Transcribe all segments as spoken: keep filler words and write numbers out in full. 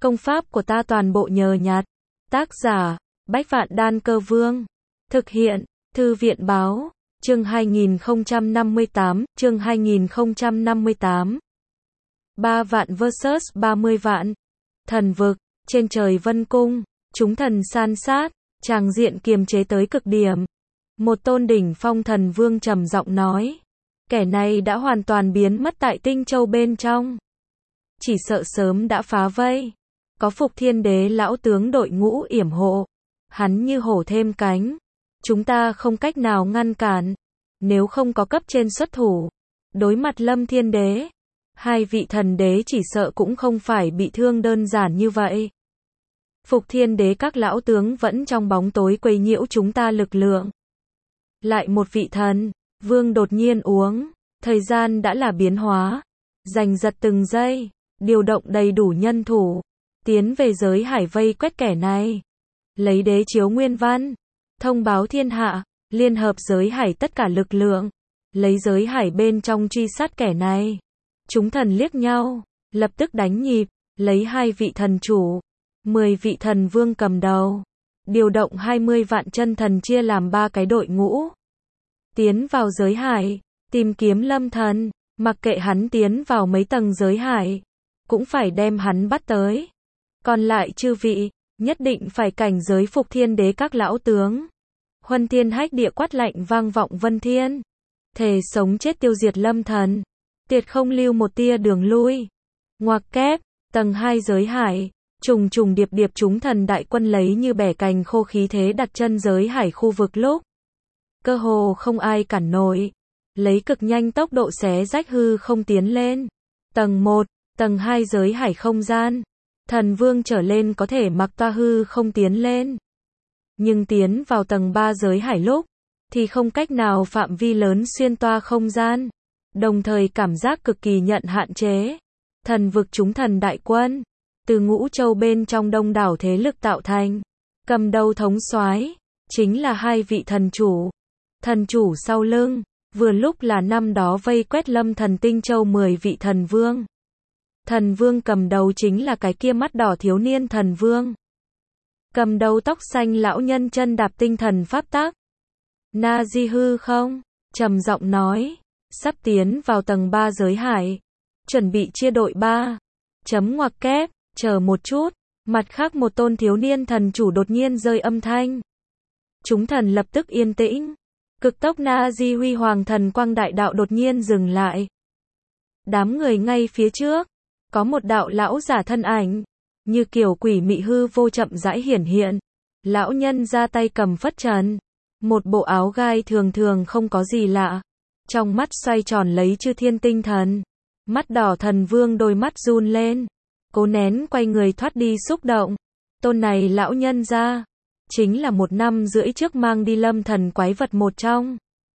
Công pháp của ta toàn bộ nhờ nhặt. Tác giả, Bách Vạn Đan Cơ Vương. Thực hiện, Thư viện Báo. Chương hai nghìn không trăm năm mươi tám, chương hai nghìn không trăm năm mươi tám. ba vạn versus ba mươi vạn. Thần vực, trên trời vân cung, chúng thần san sát, tràng diện kiềm chế tới cực điểm. Một tôn đỉnh phong thần vương trầm giọng nói. Kẻ này đã hoàn toàn biến mất tại Tinh Châu bên trong. Chỉ sợ sớm đã phá vây. Có Phục Thiên Đế lão tướng đội ngũ yểm hộ. Hắn như hổ thêm cánh. Chúng ta không cách nào ngăn cản. Nếu không có cấp trên xuất thủ. Đối mặt Lâm Thiên Đế. Hai vị thần đế chỉ sợ cũng không phải bị thương đơn giản như vậy. Phục Thiên Đế các lão tướng vẫn trong bóng tối quấy nhiễu chúng ta lực lượng. Lại một vị thần, vương đột nhiên uống. Thời gian đã là biến hóa. Giành giật từng giây. Điều động đầy đủ nhân thủ. Tiến về giới hải vây quét kẻ này. Lấy đế chiếu nguyên văn. Thông báo thiên hạ. Liên hợp giới hải tất cả lực lượng. Lấy giới hải bên trong truy sát kẻ này. Chúng thần liếc nhau. Lập tức đánh nhịp. Lấy hai vị thần chủ. Mười vị thần vương cầm đầu. Điều động hai mươi vạn chân thần chia làm ba cái đội ngũ. Tiến vào giới hải. Tìm kiếm Lâm thần. Mặc kệ hắn tiến vào mấy tầng giới hải. Cũng phải đem hắn bắt tới. Còn lại chư vị. Nhất định phải cảnh giới Phục Thiên Đế các lão tướng. Huân thiên hách địa quát lạnh vang vọng vân thiên. Thề sống chết tiêu diệt Lâm thần. Tiệt không lưu một tia đường lui. Ngoặc kép. Tầng hai giới hải. Trùng trùng điệp điệp chúng thần đại quân lấy như bẻ cành khô khí thế đặt chân giới hải khu vực lúc. Cơ hồ không ai cản nổi. Lấy cực nhanh tốc độ xé rách hư không tiến lên. Tầng một, tầng hai giới hải không gian. Thần vương trở lên có thể mặc toa hư không tiến lên. Nhưng tiến vào tầng ba giới hải lúc. Thì không cách nào phạm vi lớn xuyên toa không gian. Đồng thời cảm giác cực kỳ nhận hạn chế. Thần vực chúng thần đại quân. Từ ngũ châu bên trong đông đảo thế lực tạo thành. Cầm đầu thống soái chính là hai vị thần chủ. Thần chủ sau lưng. Vừa lúc là năm đó vây quét Lâm thần Tinh Châu mười vị thần vương. Thần vương cầm đầu chính là cái kia mắt đỏ thiếu niên thần vương. Cầm đầu tóc xanh lão nhân chân đạp tinh thần pháp tắc. Na di hư không? Trầm giọng nói. Sắp tiến vào tầng ba giới hải. Chuẩn bị chia đội ba. Chấm ngoặc kép. Chờ một chút. Mặt khác một tôn thiếu niên thần chủ đột nhiên rơi âm thanh. Chúng thần lập tức yên tĩnh. Cực tốc Na Di huy hoàng thần quang đại đạo đột nhiên dừng lại. Đám người ngay phía trước. Có một đạo lão giả thân ảnh. Như kiểu quỷ mị hư vô chậm rãi hiển hiện. Lão nhân ra tay cầm phất trần. Một bộ áo gai thường thường không có gì lạ. Trong mắt xoay tròn lấy chư thiên tinh thần. Mắt đỏ thần vương đôi mắt run lên. Cố nén quay người thoát đi xúc động. Tôn này lão nhân ra. Chính là một năm rưỡi trước mang đi Lâm thần quái vật một trong.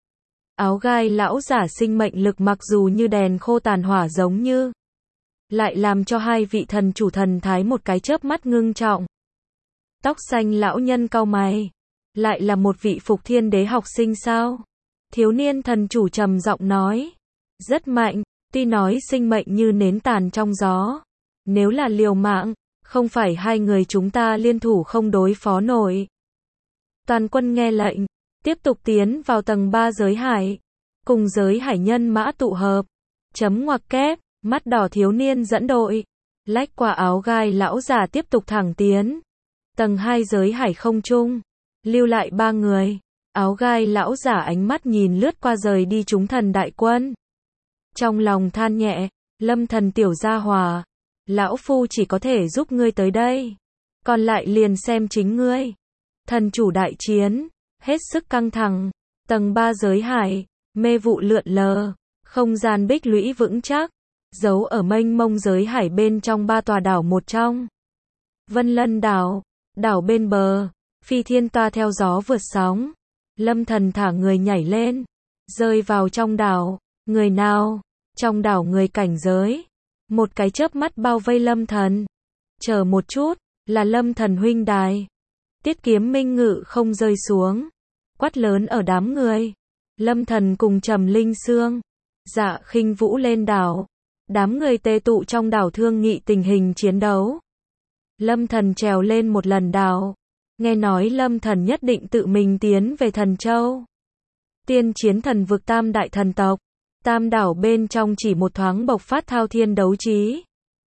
Áo gai lão giả sinh mệnh lực mặc dù như đèn khô tàn hỏa giống như. Lại làm cho hai vị thần chủ thần thái một cái chớp mắt ngưng trọng. Tóc xanh lão nhân cau mày. Lại là một vị Phục Thiên Đế học sinh sao? Thiếu niên thần chủ trầm giọng nói. Rất mạnh, tuy nói sinh mệnh như nến tàn trong gió. Nếu là liều mạng, không phải hai người chúng ta liên thủ không đối phó nổi. Toàn quân nghe lệnh, tiếp tục tiến vào tầng ba giới hải. Cùng giới hải nhân mã tụ hợp. Chấm ngoặc kép, mắt đỏ thiếu niên dẫn đội. Lách qua áo gai lão giả tiếp tục thẳng tiến. Tầng hai giới hải không trung. Lưu lại ba người. Áo gai lão giả ánh mắt nhìn lướt qua rời đi chúng thần đại quân. Trong lòng than nhẹ, Lâm thần tiểu gia hòa. Lão phu chỉ có thể giúp ngươi tới đây. Còn lại liền xem chính ngươi. Thần chủ đại chiến. Hết sức căng thẳng. Tầng ba giới hải. Mê vụ lượn lờ. Không gian bích lũy vững chắc. Giấu ở mênh mông giới hải bên trong ba tòa đảo một trong. Vân Lân đảo. Đảo bên bờ. Phi thiên toa theo gió vượt sóng. Lâm thần thả người nhảy lên. Rơi vào trong đảo. Người nào? Trong đảo người cảnh giới. Một cái chớp mắt bao vây Lâm thần. Chờ một chút, là Lâm thần huynh đài. Tiết kiếm minh ngự không rơi xuống. Quát lớn ở đám người. Lâm thần cùng Trầm Linh Sương. Dạ khinh vũ lên đảo. Đám người tề tụ trong đảo thương nghị tình hình chiến đấu. Lâm Thần trèo lên một lần đảo. Nghe nói Lâm Thần nhất định tự mình tiến về Thần Châu. Tiên chiến thần vực tam đại thần tộc. Tam đảo bên trong chỉ một thoáng bộc phát thao thiên đấu trí.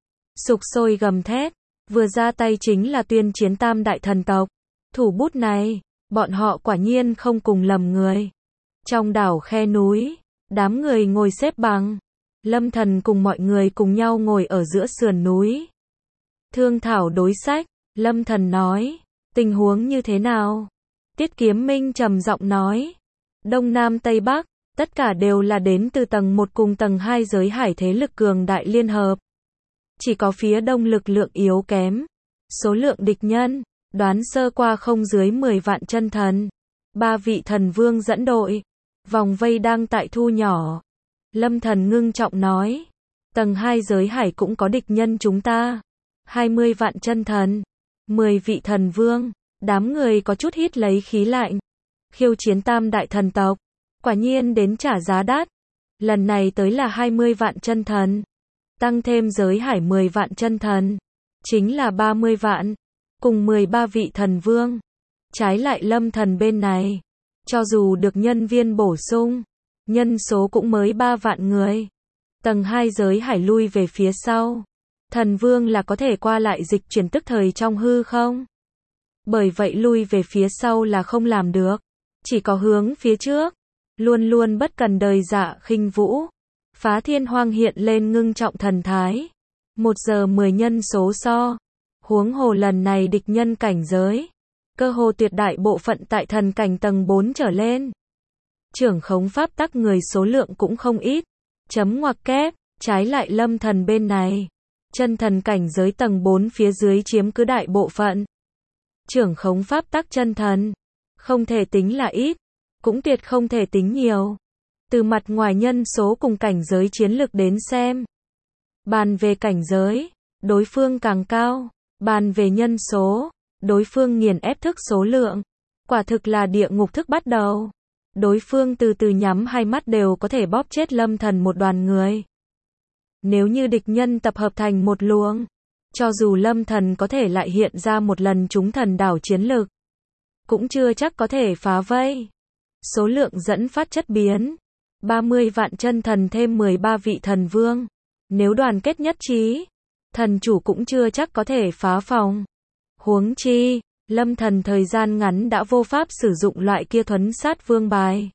Sục sôi gầm thét. Vừa ra tay chính là tuyên chiến tam đại thần tộc. Thủ bút này, bọn họ quả nhiên không cùng lầm người. Trong đảo khe núi, đám người ngồi xếp bằng. Lâm Thần cùng mọi người cùng nhau ngồi ở giữa sườn núi. Thương thảo đối sách, Lâm Thần nói, tình huống như thế nào? Tiết Kiếm Minh trầm giọng nói, Đông Nam Tây Bắc, tất cả đều là đến từ tầng một cùng tầng hai giới hải thế lực cường đại liên hợp. Chỉ có phía đông lực lượng yếu kém. Số lượng địch nhân, đoán sơ qua không dưới mười vạn chân thần. Ba vị thần vương dẫn đội. Vòng vây đang tại thu nhỏ. Lâm Thần ngưng trọng nói. Tầng hai giới hải cũng có địch nhân chúng ta. hai mươi vạn chân thần. mười vị thần vương. Đám người có chút hít lấy khí lạnh. Khiêu chiến tam đại thần tộc. Quả nhiên đến trả giá đắt. Lần này tới là hai mươi vạn chân thần. Tăng thêm giới hải mười vạn chân thần. Chính là ba mươi vạn. Cùng mười ba vị thần vương. Trái lại Lâm Thần bên này. Cho dù được nhân viên bổ sung. Nhân số cũng mới ba vạn người. Tầng hai giới hải lui về phía sau. Thần vương là có thể qua lại dịch chuyển tức thời trong hư không? Bởi vậy lui về phía sau là không làm được. Chỉ có hướng phía trước. Luôn luôn bất cần đời dạ khinh vũ. Phá Thiên Hoang hiện lên ngưng trọng thần thái. Một giờ mười nhân số so. Huống hồ lần này địch nhân cảnh giới. Cơ hồ tuyệt đại bộ phận tại thần cảnh tầng bốn trở lên. Trưởng khống pháp tắc người số lượng cũng không ít. Chấm ngoặc kép, trái lại Lâm Thần bên này. Chân thần cảnh giới tầng bốn phía dưới chiếm cứ đại bộ phận. Trưởng khống pháp tắc chân thần. Không thể tính là ít. Cũng tuyệt không thể tính nhiều. Từ mặt ngoài nhân số cùng cảnh giới chiến lược đến xem. Bàn về cảnh giới, đối phương càng cao. Bàn về nhân số, đối phương nghiền ép thức số lượng. Quả thực là địa ngục thức bắt đầu. Đối phương từ từ nhắm hai mắt đều có thể bóp chết Lâm Thần một đoàn người. Nếu như địch nhân tập hợp thành một luồng, cho dù Lâm Thần có thể lại hiện ra một lần chúng thần đảo chiến lực, cũng chưa chắc có thể phá vây. Số lượng dẫn phát chất biến. ba mươi vạn chân thần thêm mười ba vị thần vương. Nếu đoàn kết nhất trí, thần chủ cũng chưa chắc có thể phá phòng. Huống chi, Lâm Thần thời gian ngắn đã vô pháp sử dụng loại kia thuấn sát vương bài.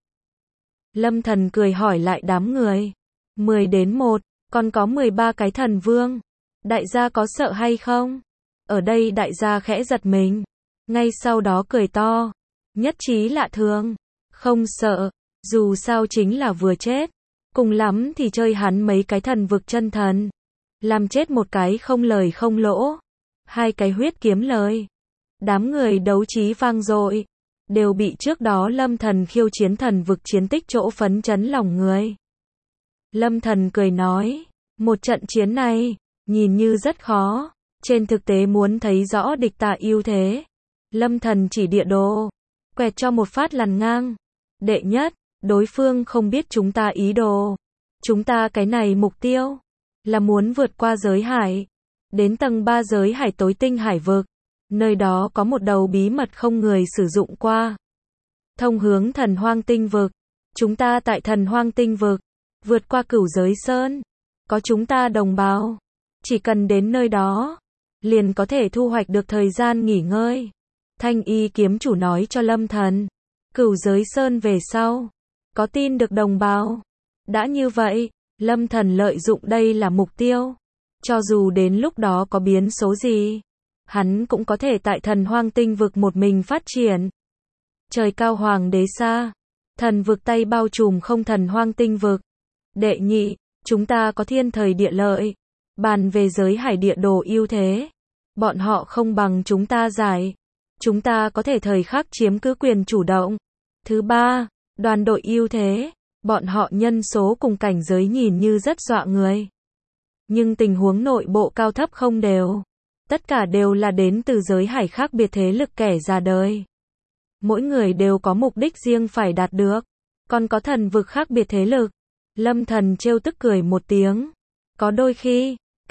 Lâm Thần cười hỏi lại đám người. mười đến một, còn có mười ba cái thần vương. Đại gia có sợ hay không? Ở đây đại gia khẽ giật mình. Ngay sau đó cười to. Nhất trí lạ thường. Không sợ. Dù sao chính là vừa chết. Cùng lắm thì chơi hắn mấy cái thần vực chân thần. Làm chết một cái không lời không lỗ. Hai cái huyết kiếm lời. Đám người đấu trí vang dội. Đều bị trước đó Lâm Thần khiêu chiến thần vực chiến tích chỗ phấn chấn lòng người. Lâm Thần cười nói. Một trận chiến này, nhìn như rất khó. Trên thực tế muốn thấy rõ địch ta ưu thế. Lâm Thần chỉ địa đồ. Quẹt cho một phát lằn ngang. Đệ nhất, đối phương không biết chúng ta ý đồ. Chúng ta cái này mục tiêu. Là muốn vượt qua giới hải. Đến tầng ba giới hải tối tinh hải vực. Nơi đó có một đầu bí mật không người sử dụng qua. Thông hướng thần hoang tinh vực. Chúng ta tại thần hoang tinh vực. Vượt qua cửu giới sơn. Có chúng ta đồng bào. Chỉ cần đến nơi đó. Liền có thể thu hoạch được thời gian nghỉ ngơi. Thanh y kiếm chủ nói cho Lâm Thần. Cửu giới sơn về sau. Có tin được đồng bào. Đã như vậy, Lâm Thần lợi dụng đây là mục tiêu. Cho dù đến lúc đó có biến số gì. Hắn cũng có thể tại thần hoang tinh vực một mình phát triển. Trời cao hoàng đế xa. Thần vực Tây bao trùm không thần hoang tinh vực. Đệ nhị, chúng ta có thiên thời địa lợi. Bàn về giới hải địa đồ ưu thế. Bọn họ không bằng chúng ta giải. Chúng ta có thể thời khắc chiếm cứ quyền chủ động. Thứ ba, đoàn đội ưu thế. Bọn họ nhân số cùng cảnh giới nhìn như rất dọa người. Nhưng tình huống nội bộ cao thấp không đều. Tất cả đều là đến từ giới hải khác biệt thế lực kẻ già đời. Mỗi người đều có mục đích riêng phải đạt được. Còn có thần vực khác biệt thế lực. Lâm Thần trêu tức cười một tiếng. Có đôi khi,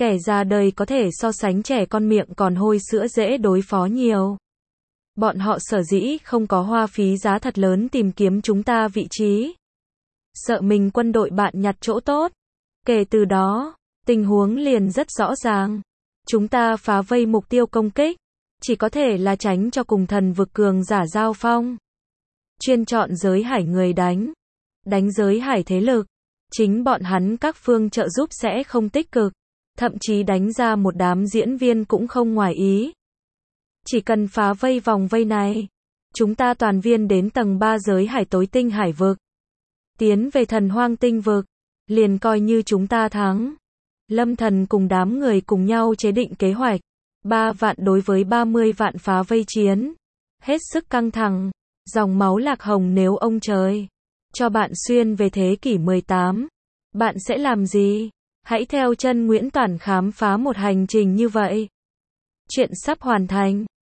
Kẻ già đời có thể so sánh trẻ con miệng còn hôi sữa dễ đối phó nhiều. Bọn họ sở dĩ không có hoa phí giá thật lớn tìm kiếm chúng ta vị trí. Sợ mình quân đội bạn nhặt chỗ tốt. Kể từ đó, tình huống liền rất rõ ràng. Chúng ta phá vây mục tiêu công kích, chỉ có thể là tránh cho cùng thần vực cường giả giao phong. Chuyên chọn giới hải người đánh. Đánh giới hải thế lực. Chính bọn hắn các phương trợ giúp sẽ không tích cực. Thậm chí đánh ra một đám diễn viên cũng không ngoài ý. Chỉ cần phá vây vòng vây này, chúng ta toàn viên đến tầng ba giới hải tối tinh hải vực. Tiến về thần hoang tinh vực, liền coi như chúng ta thắng. Lâm Thần cùng đám người cùng nhau chế định kế hoạch. ba vạn đối với ba mươi vạn phá vây chiến. Hết sức căng thẳng. Dòng máu lạc hồng nếu ông trời cho bạn xuyên về thế kỷ mười tám. Bạn sẽ làm gì? Hãy theo chân Nguyễn Toản khám phá một hành trình như vậy. Chuyện sắp hoàn thành.